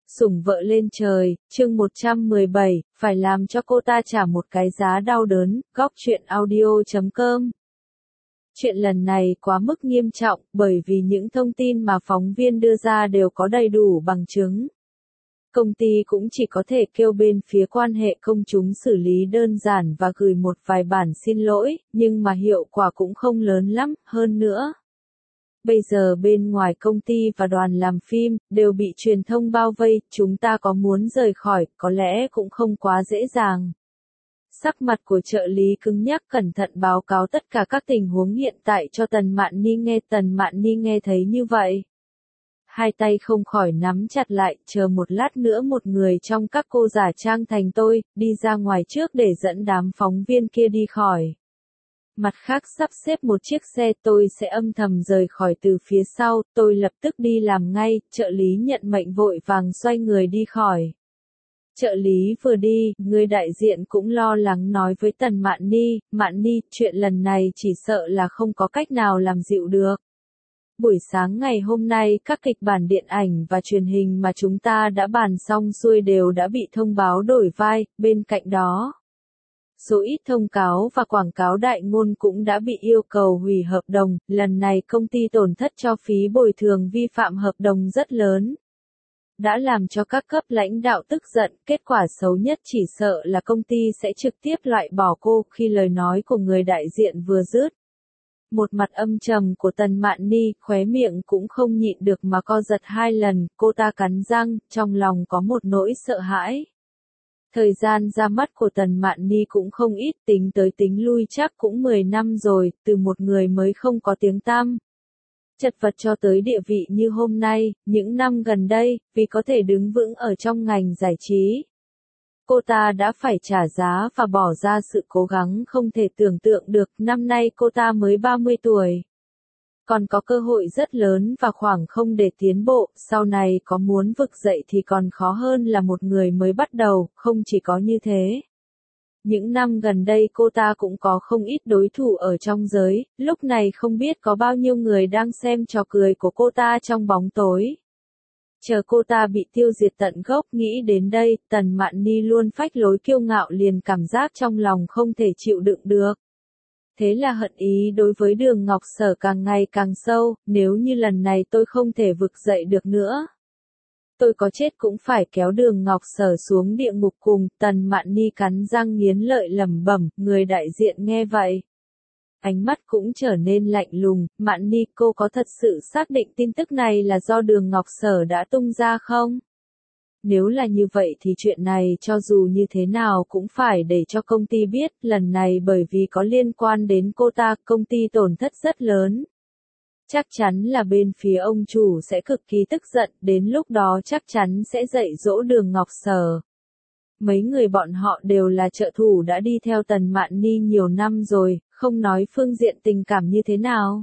Sủng vợ lên trời, chương 117, phải làm cho cô ta trả một cái giá đau đớn, góc truyện audio.com. Chuyện lần này quá mức nghiêm trọng, bởi vì những thông tin mà phóng viên đưa ra đều có đầy đủ bằng chứng. Công ty cũng chỉ có thể kêu bên phía quan hệ công chúng xử lý đơn giản và gửi một vài bản xin lỗi, nhưng mà hiệu quả cũng không lớn lắm, hơn nữa. Bây giờ bên ngoài công ty và đoàn làm phim, đều bị truyền thông bao vây, chúng ta có muốn rời khỏi, có lẽ cũng không quá dễ dàng. Sắc mặt của trợ lý cứng nhắc cẩn thận báo cáo tất cả các tình huống hiện tại cho Tần Mạn Ni nghe thấy như vậy. Hai tay không khỏi nắm chặt lại, chờ một lát nữa một người trong các cô giả trang thành tôi, đi ra ngoài trước để dẫn đám phóng viên kia đi khỏi. Mặt khác sắp xếp một chiếc xe tôi sẽ âm thầm rời khỏi từ phía sau, tôi lập tức đi làm ngay, trợ lý nhận mệnh vội vàng xoay người đi khỏi. Trợ lý vừa đi, người đại diện cũng lo lắng nói với Tần Mạn Ni, chuyện lần này chỉ sợ là không có cách nào làm dịu được. Buổi sáng ngày hôm nay các kịch bản điện ảnh và truyền hình mà chúng ta đã bàn xong xuôi đều đã bị thông báo đổi vai, bên cạnh đó. Số ít thông cáo và quảng cáo đại ngôn cũng đã bị yêu cầu hủy hợp đồng, lần này công ty tổn thất cho phí bồi thường vi phạm hợp đồng rất lớn. Đã làm cho các cấp lãnh đạo tức giận, kết quả xấu nhất chỉ sợ là công ty sẽ trực tiếp loại bỏ cô khi lời nói của người đại diện vừa dứt. Một mặt âm trầm của Tần Mạn Ni, khóe miệng cũng không nhịn được mà co giật hai lần, cô ta cắn răng, trong lòng có một nỗi sợ hãi. Thời gian ra mắt của Tần Mạn Ni cũng không ít, tính tới tính lui chắc cũng 10 năm rồi, từ một người mới không có tiếng tăm. Chật vật cho tới địa vị như hôm nay, những năm gần đây, vì có thể đứng vững ở trong ngành giải trí. Cô ta đã phải trả giá và bỏ ra sự cố gắng không thể tưởng tượng được, năm nay cô ta mới 30 tuổi. Còn có cơ hội rất lớn và khoảng không để tiến bộ, sau này có muốn vực dậy thì còn khó hơn là một người mới bắt đầu, không chỉ có như thế. Những năm gần đây cô ta cũng có không ít đối thủ ở trong giới, lúc này không biết có bao nhiêu người đang xem trò cười của cô ta trong bóng tối. Chờ cô ta bị tiêu diệt tận gốc, nghĩ đến đây, Tần Mạn Ni luôn phách lối kiêu ngạo liền cảm giác trong lòng không thể chịu đựng được. Thế là hận ý đối với Đường Ngọc Sở càng ngày càng sâu, nếu như lần này tôi không thể vực dậy được nữa. Tôi có chết cũng phải kéo Đường Ngọc Sở xuống địa ngục cùng, Tần Mạn Ni cắn răng nghiến lợi lẩm bẩm, người đại diện nghe vậy. Ánh mắt cũng trở nên lạnh lùng, Mạn Ni cô có thật sự xác định tin tức này là do Đường Ngọc Sở đã tung ra không? Nếu là như vậy thì chuyện này cho dù như thế nào cũng phải để cho công ty biết, lần này bởi vì có liên quan đến cô ta, công ty tổn thất rất lớn. Chắc chắn là bên phía ông chủ sẽ cực kỳ tức giận, đến lúc đó chắc chắn sẽ dạy dỗ Đường Ngọc Sở. Mấy người bọn họ đều là trợ thủ đã đi theo Tần Mạn Ni nhiều năm rồi, không nói phương diện tình cảm như thế nào.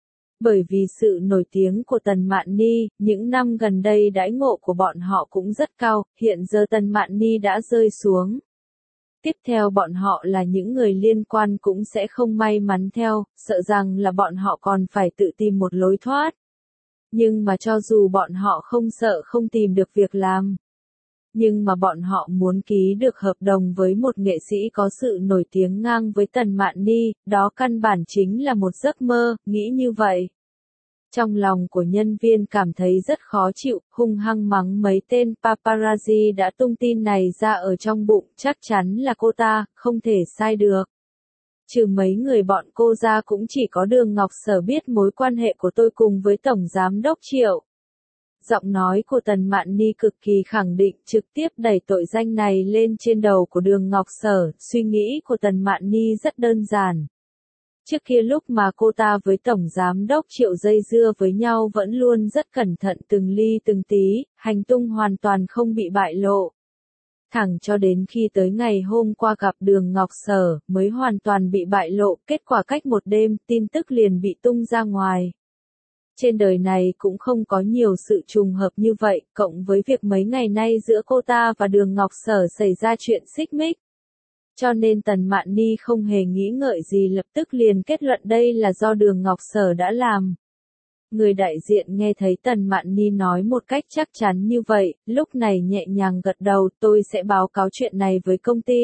Bởi vì sự nổi tiếng của Tần Mạn Ni, những năm gần đây đãi ngộ của bọn họ cũng rất cao, hiện giờ Tần Mạn Ni đã rơi xuống. Tiếp theo bọn họ là những người liên quan cũng sẽ không may mắn theo, sợ rằng là bọn họ còn phải tự tìm một lối thoát. Nhưng mà cho dù bọn họ không sợ không tìm được việc làm. Nhưng mà bọn họ muốn ký được hợp đồng với một nghệ sĩ có sự nổi tiếng ngang với Tần Mạn Ni, đó căn bản chính là một giấc mơ, nghĩ như vậy. Trong lòng của nhân viên cảm thấy rất khó chịu, hung hăng mắng mấy tên paparazzi đã tung tin này ra ở trong bụng, chắc chắn là cô ta, không thể sai được. Trừ mấy người bọn cô ra cũng chỉ có Đường Ngọc Sở biết mối quan hệ của tôi cùng với Tổng Giám đốc Triệu. Giọng nói của Tần Mạn Ni cực kỳ khẳng định, trực tiếp đẩy tội danh này lên trên đầu của Đường Ngọc Sở, suy nghĩ của Tần Mạn Ni rất đơn giản. Trước kia lúc mà cô ta với Tổng Giám đốc Triệu dây dưa với nhau vẫn luôn rất cẩn thận từng ly từng tí, hành tung hoàn toàn không bị bại lộ. Thẳng cho đến khi tới ngày hôm qua gặp Đường Ngọc Sở, mới hoàn toàn bị bại lộ, kết quả cách một đêm, tin tức liền bị tung ra ngoài. Trên đời này cũng không có nhiều sự trùng hợp như vậy, cộng với việc mấy ngày nay giữa cô ta và Đường Ngọc Sở xảy ra chuyện xích mích. Cho nên Tần Mạn Ni không hề nghĩ ngợi gì lập tức liền kết luận đây là do Đường Ngọc Sở đã làm. Người đại diện nghe thấy Tần Mạn Ni nói một cách chắc chắn như vậy, lúc này nhẹ nhàng gật đầu, tôi sẽ báo cáo chuyện này với công ty.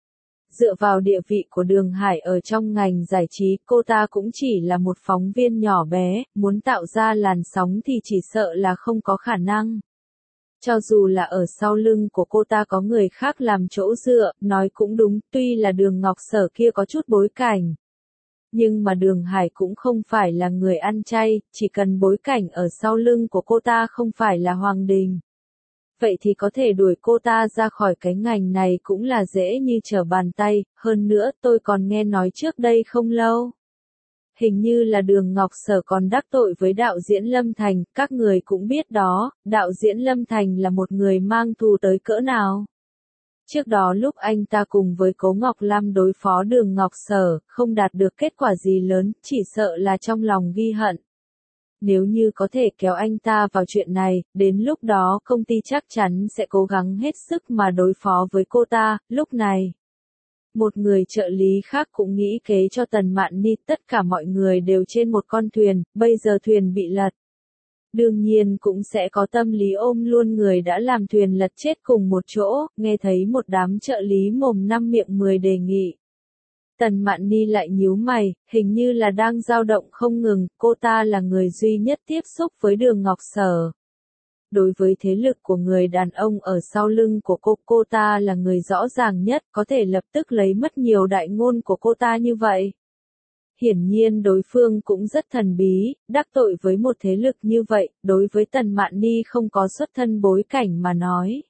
Dựa vào địa vị của Đường Hải ở trong ngành giải trí, cô ta cũng chỉ là một phóng viên nhỏ bé, muốn tạo ra làn sóng thì chỉ sợ là không có khả năng. Cho dù là ở sau lưng của cô ta có người khác làm chỗ dựa, nói cũng đúng, tuy là Đường Ngọc Sở kia có chút bối cảnh. Nhưng mà Đường Hải cũng không phải là người ăn chay, chỉ cần bối cảnh ở sau lưng của cô ta không phải là Hoàng Đình. Vậy thì có thể đuổi cô ta ra khỏi cái ngành này cũng là dễ như trở bàn tay, hơn nữa tôi còn nghe nói trước đây không lâu. Hình như là Đường Ngọc Sở còn đắc tội với đạo diễn Lâm Thành, các người cũng biết đó, đạo diễn Lâm Thành là một người mang thù tới cỡ nào. Trước đó lúc anh ta cùng với Cố Ngọc Lam đối phó Đường Ngọc Sở, không đạt được kết quả gì lớn, chỉ sợ là trong lòng ghi hận. Nếu như có thể kéo anh ta vào chuyện này, đến lúc đó công ty chắc chắn sẽ cố gắng hết sức mà đối phó với cô ta, lúc này. Một người trợ lý khác cũng nghĩ kế cho Tần Mạn Ni, tất cả mọi người đều trên một con thuyền, bây giờ thuyền bị lật. Đương nhiên cũng sẽ có tâm lý ôm luôn người đã làm thuyền lật chết cùng một chỗ, nghe thấy một đám trợ lý mồm năm miệng 10 đề nghị. Tần Mạn Ni lại nhíu mày, hình như là đang dao động không ngừng, cô ta là người duy nhất tiếp xúc với Đường Ngọc Sở. Đối với thế lực của người đàn ông ở sau lưng của cô ta là người rõ ràng nhất, có thể lập tức lấy mất nhiều đại ngôn của cô ta như vậy. Hiển nhiên đối phương cũng rất thần bí, đắc tội với một thế lực như vậy, đối với Tần Mạn Ni không có xuất thân bối cảnh mà nói.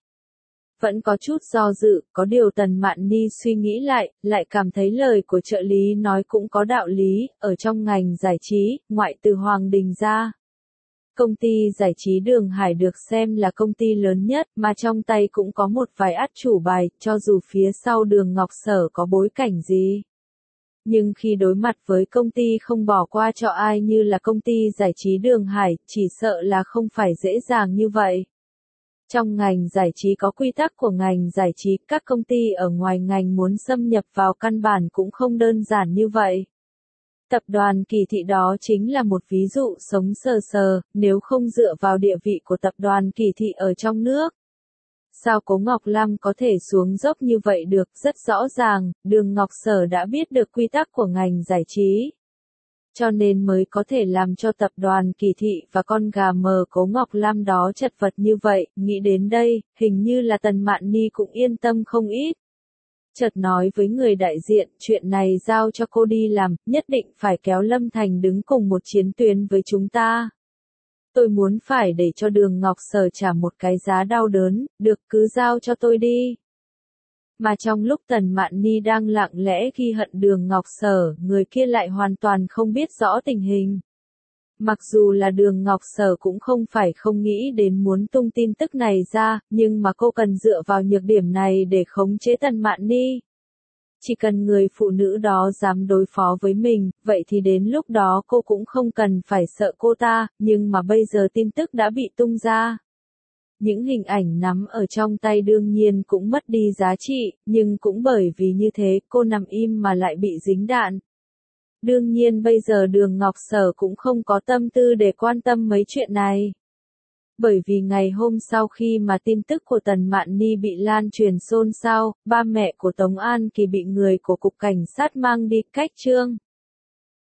Vẫn có chút do dự, có điều Tần Mạn Ni suy nghĩ lại cảm thấy lời của trợ lý nói cũng có đạo lý, ở trong ngành giải trí, ngoại trừ Hoàng Đình ra. Công ty giải trí Đường Hải được xem là công ty lớn nhất, mà trong tay cũng có một vài át chủ bài, cho dù phía sau Đường Ngọc Sở có bối cảnh gì. Nhưng khi đối mặt với công ty không bỏ qua cho ai như là công ty giải trí Đường Hải, chỉ sợ là không phải dễ dàng như vậy. Trong ngành giải trí có quy tắc của ngành giải trí, các công ty ở ngoài ngành muốn xâm nhập vào căn bản cũng không đơn giản như vậy. Tập đoàn Kỳ Thị đó chính là một ví dụ sống sờ sờ, nếu không dựa vào địa vị của tập đoàn Kỳ Thị ở trong nước. Sao Cố Ngọc Lam có thể xuống dốc như vậy được, rất rõ ràng, Đường Ngọc Sở đã biết được quy tắc của ngành giải trí. Cho nên mới có thể làm cho tập đoàn Kỳ Thị và con gà mờ Cố Ngọc Lam đó chật vật như vậy, nghĩ đến đây, hình như là Tần Mạn Ni cũng yên tâm không ít. Chợt nói với người đại diện, chuyện này giao cho cô đi làm, nhất định phải kéo Lâm Thành đứng cùng một chiến tuyến với chúng ta. Tôi muốn phải để cho Đường Ngọc Sở trả một cái giá đau đớn, được cứ giao cho tôi đi. Mà trong lúc Tần Mạn Ni đang lặng lẽ ghi hận Đường Ngọc Sở, người kia lại hoàn toàn không biết rõ tình hình. Mặc dù là Đường Ngọc Sở cũng không phải không nghĩ đến muốn tung tin tức này ra, nhưng mà cô cần dựa vào nhược điểm này để khống chế Tần Mạn Ni. Chỉ cần người phụ nữ đó dám đối phó với mình, vậy thì đến lúc đó cô cũng không cần phải sợ cô ta, nhưng mà bây giờ tin tức đã bị tung ra. Những hình ảnh nắm ở trong tay đương nhiên cũng mất đi giá trị, nhưng cũng bởi vì như thế cô nằm im mà lại bị dính đạn. Đương nhiên bây giờ Đường Ngọc Sở cũng không có tâm tư để quan tâm mấy chuyện này. Bởi vì ngày hôm sau khi mà tin tức của Tần Mạn Ni bị lan truyền xôn xao, ba mẹ của Tống An Kỳ bị người của Cục Cảnh sát mang đi cách trương.